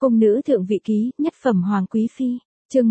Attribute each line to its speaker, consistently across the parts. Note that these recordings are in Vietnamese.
Speaker 1: Cung nữ thượng vị ký, nhất phẩm hoàng quý phi, chương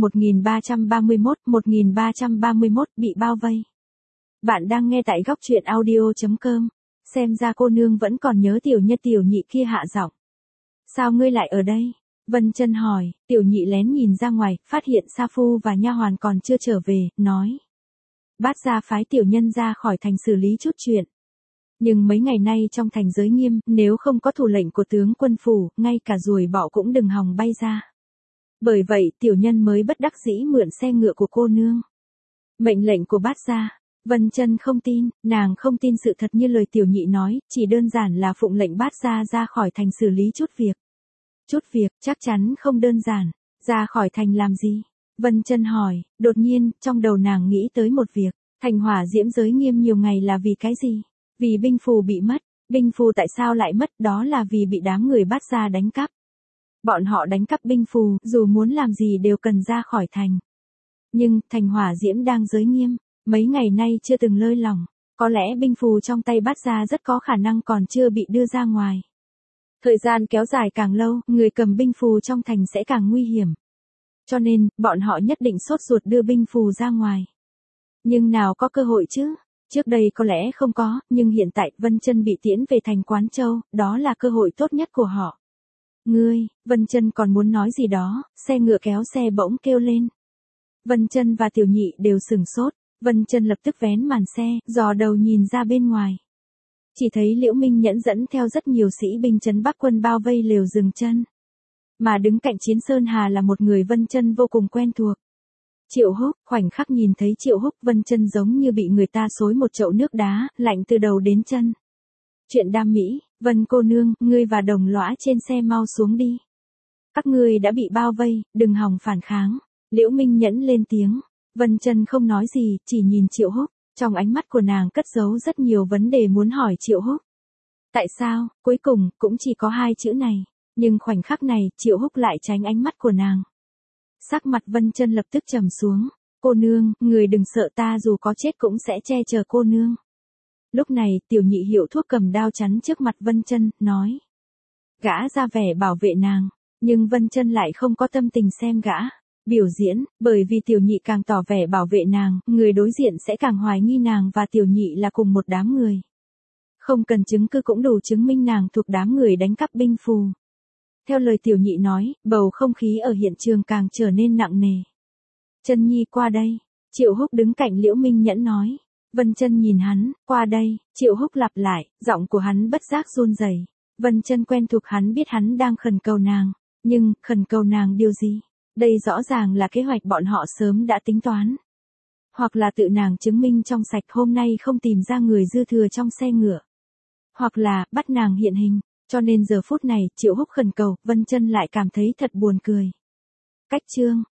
Speaker 1: 1331 bị bao vây. Bạn đang nghe tại góc truyện audio.com. Xem ra cô nương vẫn còn nhớ tiểu nhị kia hạ giọng. Sao ngươi lại ở đây? Vân Chân hỏi. Tiểu nhị lén nhìn ra ngoài, phát hiện sa phu và nha hoàn còn chưa trở về, nói. Bát gia phái tiểu nhân ra khỏi thành xử lý chút chuyện. Nhưng mấy ngày nay trong thành giới nghiêm, nếu không có thủ lệnh của tướng quân phủ, ngay cả ruồi bọ cũng đừng hòng bay ra. Bởi vậy tiểu nhân mới bất đắc dĩ mượn xe ngựa của cô nương. Mệnh lệnh của bát gia. Vân Chân không tin, nàng không tin sự thật như lời tiểu nhị nói, chỉ đơn giản là phụng lệnh bát gia ra khỏi thành xử lý chút việc. Chút việc, chắc chắn không đơn giản. Ra khỏi thành làm gì? Vân Chân hỏi. Đột nhiên, trong đầu nàng nghĩ tới một việc. Thành hỏa diễm giới nghiêm nhiều ngày là vì cái gì? Vì binh phù bị mất. Binh phù tại sao lại mất? Đó là vì bị đám người bát gia đánh cắp. Bọn họ đánh cắp binh phù, dù muốn làm gì đều cần ra khỏi thành. Nhưng, thành hỏa diễm đang giới nghiêm, mấy ngày nay chưa từng lơi lỏng. Có lẽ binh phù trong tay bát gia rất có khả năng còn chưa bị đưa ra ngoài. Thời gian kéo dài càng lâu, người cầm binh phù trong thành sẽ càng nguy hiểm. Cho nên, bọn họ nhất định sốt ruột đưa binh phù ra ngoài. Nhưng nào có cơ hội chứ? Trước đây có lẽ không có, nhưng hiện tại Vân Chân bị tiễn về thành Quán Châu, đó là cơ hội tốt nhất của họ. Ngươi, Vân Chân còn muốn nói gì đó, xe ngựa kéo xe bỗng kêu lên. Vân Chân và tiểu nhị đều sửng sốt, Vân Chân lập tức vén màn xe, dò đầu nhìn ra bên ngoài. Chỉ thấy Liễu Minh Nhẫn dẫn theo rất nhiều sĩ binh trấn Bắc quân bao vây lều dừng chân. Mà đứng cạnh Chiến Sơn Hà là một người Vân Chân vô cùng quen thuộc. Triệu Húc. Khoảnh khắc nhìn thấy Triệu Húc, Vân Chân giống như bị người ta xối một chậu nước đá, lạnh từ đầu đến chân. Chuyện Đam Mỹ. Vân cô nương, ngươi và đồng lõa trên xe mau xuống đi. Các ngươi đã bị bao vây, đừng hòng phản kháng. Liễu Minh Nhẫn lên tiếng. Vân Chân không nói gì, chỉ nhìn Triệu Húc. Trong ánh mắt của nàng cất giấu rất nhiều vấn đề muốn hỏi Triệu Húc. Tại sao? Cuối cùng, cũng chỉ có hai chữ này. Nhưng khoảnh khắc này, Triệu Húc lại tránh ánh mắt của nàng. Sắc mặt Vân Chân lập tức trầm xuống. Cô nương, người đừng sợ, ta dù có chết cũng sẽ che chở cô nương. Lúc này, tiểu nhị hiệu thuốc cầm đao chắn trước mặt Vân Chân, nói. Gã ra vẻ bảo vệ nàng, nhưng Vân Chân lại không có tâm tình xem gã biểu diễn, bởi vì tiểu nhị càng tỏ vẻ bảo vệ nàng, người đối diện sẽ càng hoài nghi nàng và tiểu nhị là cùng một đám người. Không cần chứng cứ cũng đủ chứng minh nàng thuộc đám người đánh cắp binh phù. Theo lời tiểu nhị nói, bầu không khí ở hiện trường càng trở nên nặng nề. Chân nhi qua đây. Triệu Húc đứng cạnh Liễu Minh Nhẫn nói. Vân Chân nhìn hắn, qua đây. Triệu Húc lặp lại, giọng của hắn bất giác run rẩy. Vân Chân quen thuộc hắn, biết hắn đang khẩn cầu nàng. Nhưng, khẩn cầu nàng điều gì? Đây rõ ràng là kế hoạch bọn họ sớm đã tính toán. Hoặc là tự nàng chứng minh trong sạch hôm nay không tìm ra người dư thừa trong xe ngựa. Hoặc là, bắt nàng hiện hình. Cho nên giờ phút này, Triệu Húc khẩn cầu, Vân Chân lại cảm thấy thật buồn cười. Cách chương.